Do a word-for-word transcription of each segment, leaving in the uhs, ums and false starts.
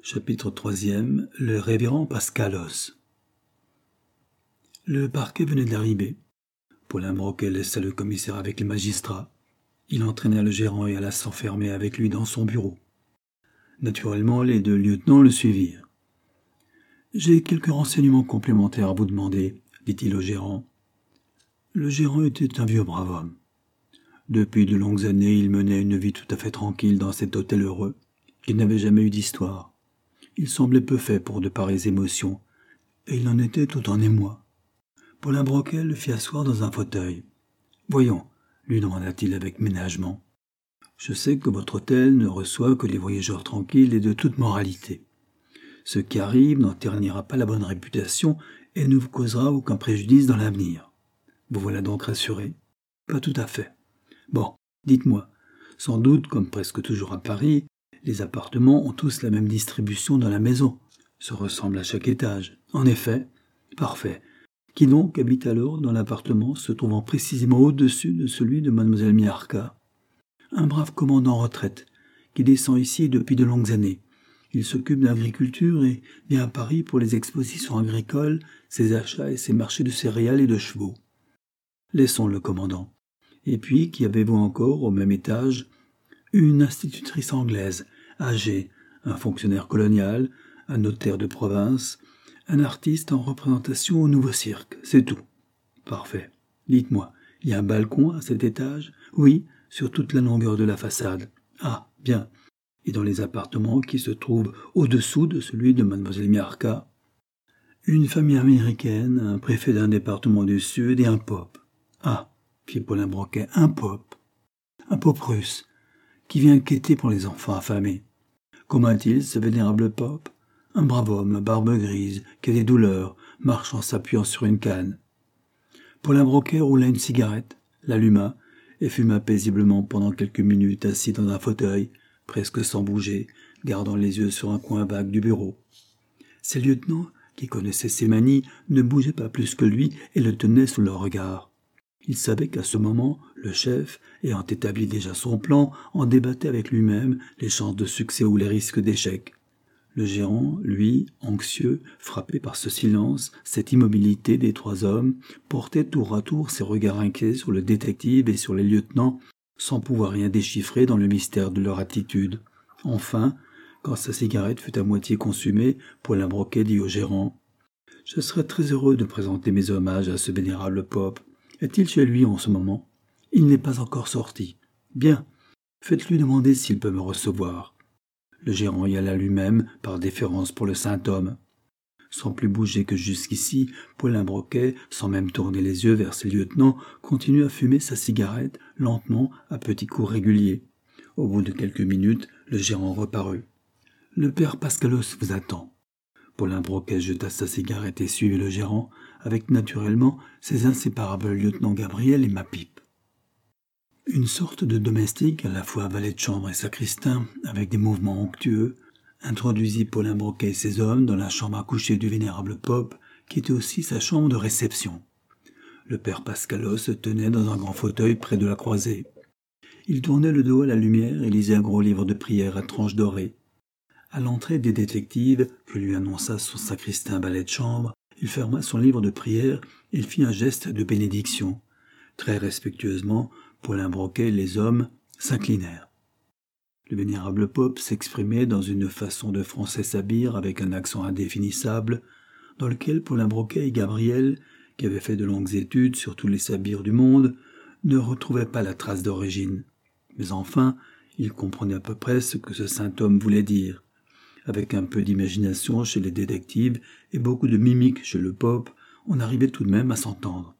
Chapitre troisième. Le révérend Pascalos. Le parquet venait d'arriver. Paulin Broquet laissa le commissaire avec les magistrats. Il entraîna le gérant et alla s'enfermer avec lui dans son bureau. Naturellement, les deux lieutenants le suivirent. « J'ai quelques renseignements complémentaires à vous demander, » dit-il au gérant. Le gérant était un vieux brave homme. Depuis de longues années, il menait une vie tout à fait tranquille dans cet hôtel heureux. Il n'avait jamais eu d'histoire. Il semblait peu fait pour de pareilles émotions, et il en était tout en émoi. Paulin Broquet le fit asseoir dans un fauteuil. « Voyons, » lui demanda-t-il avec ménagement. « Je sais que votre hôtel ne reçoit que des voyageurs tranquilles et de toute moralité. Ce qui arrive n'en ternira pas la bonne réputation et ne vous causera aucun préjudice dans l'avenir. Vous voilà donc rassuré ? Pas tout à fait. Bon, dites-moi, sans doute, comme presque toujours à Paris, les appartements ont tous la même distribution dans la maison, se ressemblent à chaque étage. En effet, parfait. Qui donc habite alors dans l'appartement se trouvant précisément au-dessus de celui de mademoiselle Miarca ? Un brave commandant en retraite, qui descend ici depuis de longues années. Il s'occupe d'agriculture et vient à Paris pour les expositions agricoles, ses achats et ses marchés de céréales et de chevaux. Laissons le commandant. Et puis, qui avez-vous encore au même étage ? Une institutrice anglaise, âgée, un fonctionnaire colonial, un notaire de province, un artiste en représentation au Nouveau Cirque, c'est tout. Parfait. Dites-moi, il y a un balcon à cet étage ? Oui, sur toute la longueur de la façade. Ah, bien. Et dans les appartements qui se trouvent au-dessous de celui de mademoiselle Miarca ? Une famille américaine, un préfet d'un département du Sud et un pope. Ah, fit Paulin Broquet, un pope. Un pope russe, qui vient quêter pour les enfants affamés. Comment est-il, ce vénérable pope ? Un brave homme, barbe grise, qui a des douleurs, marche en s'appuyant sur une canne. Paulin Broquet roula une cigarette, l'alluma, et fuma paisiblement pendant quelques minutes assis dans un fauteuil, presque sans bouger, gardant les yeux sur un coin vague du bureau. Ses lieutenants, qui connaissaient ses manies, ne bougeaient pas plus que lui et le tenaient sous leur regard. Il savait qu'à ce moment, le chef, ayant établi déjà son plan, en débattait avec lui-même les chances de succès ou les risques d'échec. Le gérant, lui, anxieux, frappé par ce silence, cette immobilité des trois hommes, portait tour à tour ses regards inquiets sur le détective et sur les lieutenants, sans pouvoir rien déchiffrer dans le mystère de leur attitude. Enfin, quand sa cigarette fut à moitié consumée, Paulin Broquet dit au gérant « Je serais très heureux de présenter mes hommages à ce vénérable pope. Est-il chez lui en ce moment ? Il n'est pas encore sorti. Bien, faites-lui demander s'il peut me recevoir. » Le gérant y alla lui-même, par déférence pour le saint homme. Sans plus bouger que jusqu'ici, Paulin Broquet, sans même tourner les yeux vers ses lieutenants, continua à fumer sa cigarette, lentement, à petits coups réguliers. Au bout de quelques minutes, le gérant reparut. « Le père Pascalos vous attend. » Paulin Broquet jeta sa cigarette et suivit le gérant, avec naturellement ses inséparables lieutenants Gabriel et Mapipe. Une sorte de domestique, à la fois valet de chambre et sacristain, avec des mouvements onctueux, introduisit Paulin Broquet et ses hommes dans la chambre à coucher du vénérable pope, qui était aussi sa chambre de réception. Le père Pascalos se tenait dans un grand fauteuil près de la croisée. Il tournait le dos à la lumière et lisait un gros livre de prière à tranches dorées. À l'entrée des détectives, que lui annonça son sacristain valet de chambre, il ferma son livre de prière et fit un geste de bénédiction. Très respectueusement, Paulin Broquet et les hommes s'inclinèrent. Le vénérable pope s'exprimait dans une façon de français sabir avec un accent indéfinissable, dans lequel Paulin Broquet et Gabriel, qui avaient fait de longues études sur tous les sabirs du monde, ne retrouvaient pas la trace d'origine. Mais enfin, ils comprenaient à peu près ce que ce saint homme voulait dire. Avec un peu d'imagination chez les détectives et beaucoup de mimique chez le pope, on arrivait tout de même à s'entendre.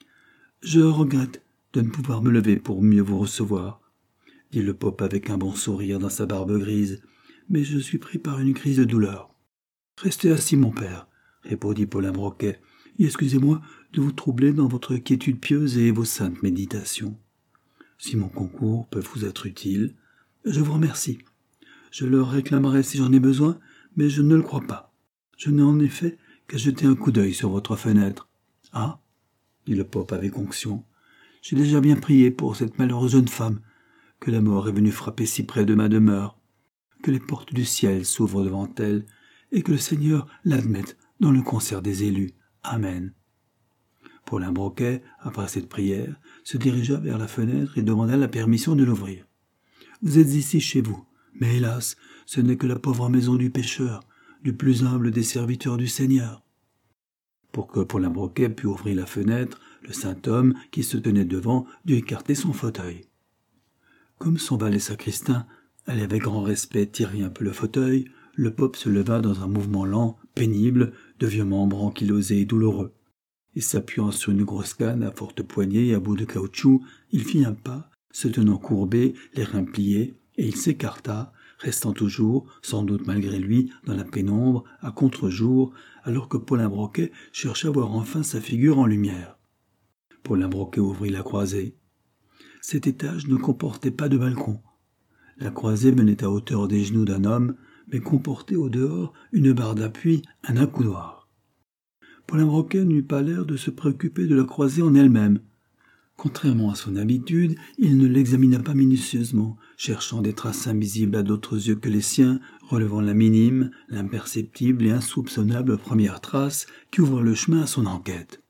« Je regrette de ne pouvoir me lever pour mieux vous recevoir, » dit le pope avec un bon sourire dans sa barbe grise, « mais je suis pris par une crise de douleur. »« Restez assis, mon père, » répondit Paulin Broquet, « et excusez-moi de vous troubler dans votre quiétude pieuse et vos saintes méditations. Si mon concours peut vous être utile, je vous remercie. Je le réclamerai si j'en ai besoin, mais je ne le crois pas. Je n'ai en effet qu'à jeter un coup d'œil sur votre fenêtre. »« Ah » dit le pope avec onction, « j'ai déjà bien prié pour cette malheureuse jeune femme, que la mort est venue frapper si près de ma demeure. que les portes du ciel s'ouvrent devant elle et que le Seigneur l'admette dans le concert des élus. Amen. Paulin Broquet, après cette prière, se dirigea vers la fenêtre et demanda la permission de l'ouvrir. « Vous êtes ici chez vous, mais hélas, ce n'est que la pauvre maison du pécheur, du plus humble des serviteurs du Seigneur. » Pour que Paulin Broquet pût ouvrir la fenêtre, le saint homme qui se tenait devant dut écarter son fauteuil. Comme son valet sacristain allait avec grand respect tirer un peu le fauteuil, le pope se leva dans un mouvement lent, pénible, de vieux membres ankylosés et douloureux. Et s'appuyant sur une grosse canne à forte poignée et à bout de caoutchouc, il fit un pas, se tenant courbé, les reins pliés, et il s'écarta, restant toujours, sans doute malgré lui, dans la pénombre, à contre-jour, alors que Paulin Broquet cherchait à voir enfin sa figure en lumière. Paulin Broquet ouvrit la croisée. Cet étage ne comportait pas de balcon. La croisée menait à hauteur des genoux d'un homme, mais comportait au dehors une barre d'appui, un accoudoir. Paulin Broquet n'eut pas l'air de se préoccuper de la croisée en elle-même. Contrairement à son habitude, il ne l'examina pas minutieusement, cherchant des traces invisibles à d'autres yeux que les siens, relevant la minime, l'imperceptible et insoupçonnable première trace qui ouvre le chemin à son enquête.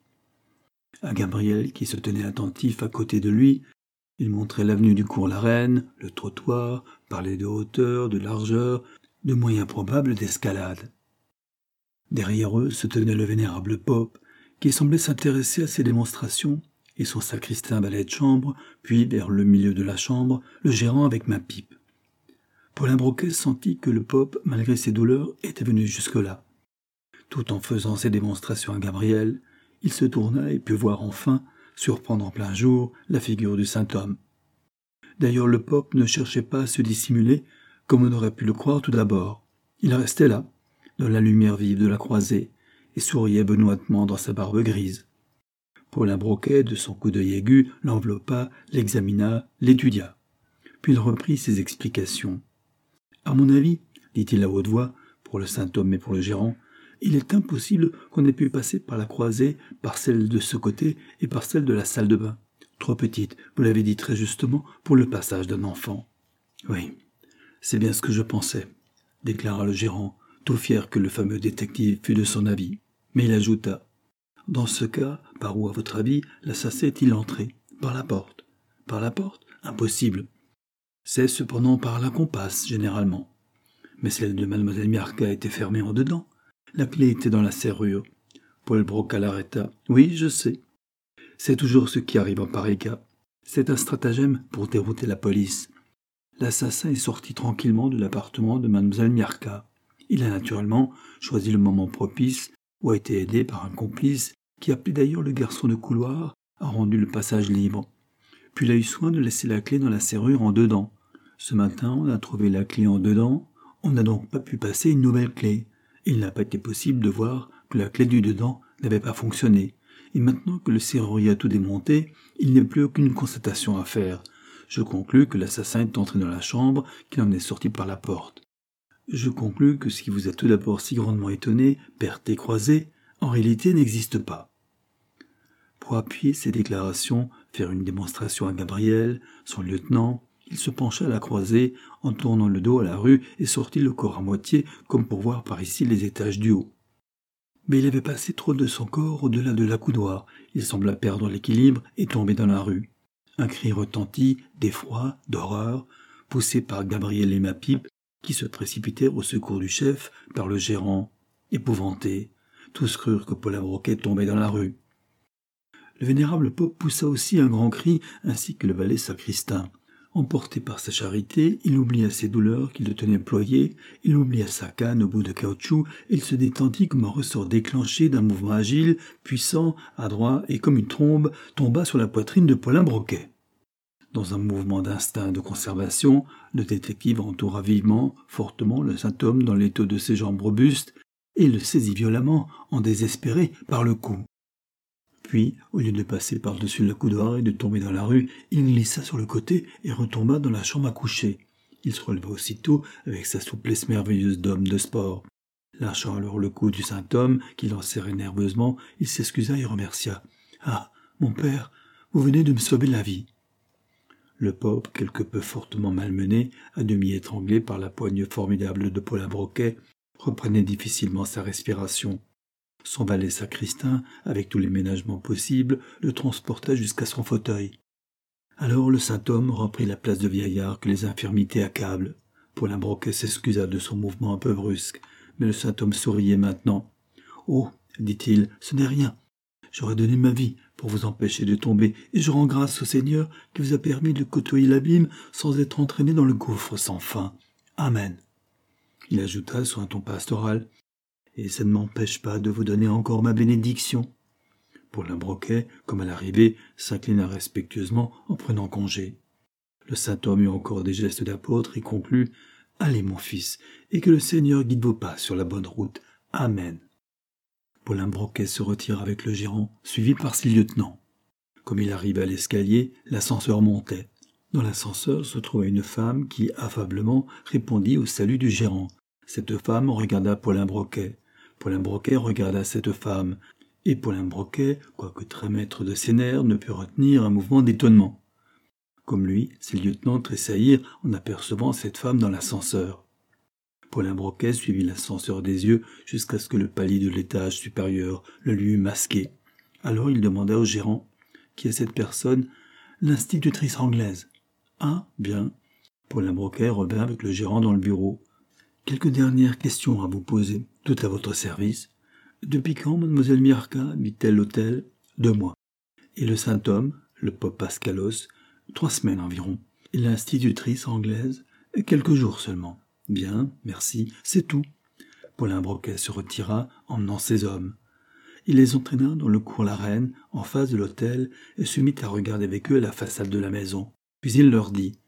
À Gabriel, qui se tenait attentif à côté de lui, il montrait l'avenue du Cours-la-Reine, le trottoir, parlait de hauteur, de largeur, de moyens probables d'escalade. Derrière eux se tenait le vénérable pope, qui semblait s'intéresser à ces démonstrations, et son sacristain valet de chambre, puis vers le milieu de la chambre, le gérant avec ma pipe. Paulin Broquet sentit que le pope, malgré ses douleurs, était venu jusque-là. Tout en faisant ses démonstrations à Gabriel, il se tourna et put voir enfin, surprendre en plein jour, la figure du saint homme. D'ailleurs, le pope ne cherchait pas à se dissimuler, comme on aurait pu le croire tout d'abord. Il restait là, dans la lumière vive de la croisée, et souriait benoîtement dans sa barbe grise. Paulin Broquet, de son coup d'œil aigu, l'enveloppa, l'examina, l'étudia. Puis il reprit ses explications. « À mon avis, dit-il à haute voix, pour le saint homme et pour le gérant, il est impossible qu'on ait pu passer par la croisée, par celle de ce côté et par celle de la salle de bain. Trop petite, vous l'avez dit très justement, pour le passage d'un enfant. »« Oui, c'est bien ce que je pensais, » déclara le gérant, tout fier que le fameux détective fût de son avis. Mais il ajouta: « Dans ce cas, par où, à votre avis, l'assassin est-il entré? Par la porte. Par la porte? Impossible. C'est cependant par là qu'on passe, généralement. Mais celle de mademoiselle Miarca était fermée en dedans. La clé était dans la serrure. » Paul Broca l'arrêta. « Oui, je sais. C'est toujours ce qui arrive en pareil cas. C'est un stratagème pour dérouter la police. L'assassin est sorti tranquillement de l'appartement de mademoiselle Miarca. Il a naturellement choisi le moment propice, ou a été aidé par un complice qui, appelé d'ailleurs le garçon de couloir, a rendu le passage libre. Puis il a eu soin de laisser la clé dans la serrure en dedans. Ce matin, on a trouvé la clé en dedans, on n'a donc pas pu passer une nouvelle clé. Il n'a pas été possible de voir que la clé du dedans n'avait pas fonctionné. Et maintenant que le serrurier a tout démonté, il n'y a plus aucune constatation à faire. Je conclus que l'assassin est entré dans la chambre, qu'il en est sorti par la porte. Je conclus que ce qui vous a tout d'abord si grandement étonné, perte et croisée, en réalité n'existe pas. » Pour appuyer ces déclarations, faire une démonstration à Gabriel, son lieutenant, il se pencha à la croisée, en tournant le dos à la rue et sortit le corps à moitié, comme pour voir par ici les étages du haut. Mais il avait passé trop de son corps au-delà de l'accoudoir, il sembla perdre l'équilibre et tomber dans la rue. Un cri retentit, d'effroi, d'horreur, poussé par Gabriel et ma pipe, qui se précipitèrent au secours du chef par le gérant. Épouvantés, tous crurent que Paulin Broquet tombait dans la rue. Le vénérable pope poussa aussi un grand cri, ainsi que le valet sacristain. Emporté par sa charité, il oublia ses douleurs qui le tenaient ployé, il oublia sa canne au bout de caoutchouc, et il se détendit comme un ressort déclenché d'un mouvement agile, puissant, adroit et comme une trombe, tomba sur la poitrine de Paulin Broquet. Dans un mouvement d'instinct de conservation, le détective entoura vivement, fortement le saint homme dans l'étau de ses jambes robustes, et le saisit violemment, en désespéré, par le cou. Puis, au lieu de passer par-dessus le couloir et de tomber dans la rue, il glissa sur le côté et retomba dans la chambre à coucher. Il se releva aussitôt avec sa souplesse merveilleuse d'homme de sport. Lâchant alors le cou du saint homme, qui l'enserrait nerveusement, il s'excusa et remercia. « Ah, mon père, vous venez de me sauver la vie. » Le pope, quelque peu fortement malmené, à demi étranglé par la poigne formidable de Paulin Broquet, reprenait difficilement sa respiration. Son valet sacristain, avec tous les ménagements possibles, le transporta jusqu'à son fauteuil. Alors le saint homme reprit la place de vieillard que les infirmités accablent. Paulin Broquet s'excusa de son mouvement un peu brusque, mais le saint homme souriait maintenant. « Oh, dit-il, ce n'est rien. J'aurais donné ma vie pour vous empêcher de tomber, et je rends grâce au Seigneur qui vous a permis de côtoyer l'abîme sans être entraîné dans le gouffre sans fin. Amen. » Il ajouta sur un ton pastoral, « Et ça ne m'empêche pas de vous donner encore ma bénédiction. » Paulin Broquet, comme à l'arrivée, s'inclina respectueusement en prenant congé. Le saint homme eut encore des gestes d'apôtre et conclut « Allez, mon fils, et que le Seigneur guide vos pas sur la bonne route. Amen. » Paulin Broquet se retira avec le gérant, suivi par ses lieutenants. Comme il arrivait à l'escalier, l'ascenseur montait. Dans l'ascenseur se trouvait une femme qui, affablement, répondit au salut du gérant. Cette femme regarda Paulin Broquet. Paulin Broquet regarda cette femme. Et Paulin Broquet, quoique très maître de ses nerfs, ne put retenir un mouvement d'étonnement. Comme lui, ses lieutenants tressaillirent en apercevant cette femme dans l'ascenseur. Paulin Broquet suivit l'ascenseur des yeux jusqu'à ce que le palier de l'étage supérieur le lui eût masqué. Alors il demanda au gérant « Qui est cette personne ?»« L'institutrice anglaise. »« Ah, bien. » Paulin Broquet revint avec le gérant dans le bureau. « Quelques dernières questions à vous poser, tout à votre service. »« Depuis quand, mademoiselle Miarca, habite-t-elle l'hôtel ?»« Deux mois. »« Et le saint homme, le pope Pascalos ?»« Trois semaines environ. »« Et l'institutrice anglaise ?»« Quelques jours seulement. » « Bien, merci, c'est tout. » Paulin Broquet se retira, emmenant ses hommes. Il les entraîna dans le cours La Reine, en face de l'hôtel, et se mit à regarder avec eux la façade de la maison. Puis il leur dit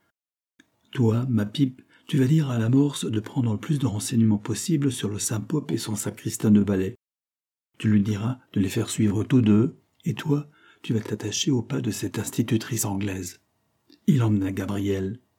« Toi, ma pipe, tu vas dire à l'amorce de prendre le plus de renseignements possible sur le Saint-Pope et son sacristain de ballet. Tu lui diras de les faire suivre tous deux, et toi, tu vas t'attacher au pas de cette institutrice anglaise. » Il emmena Gabriel.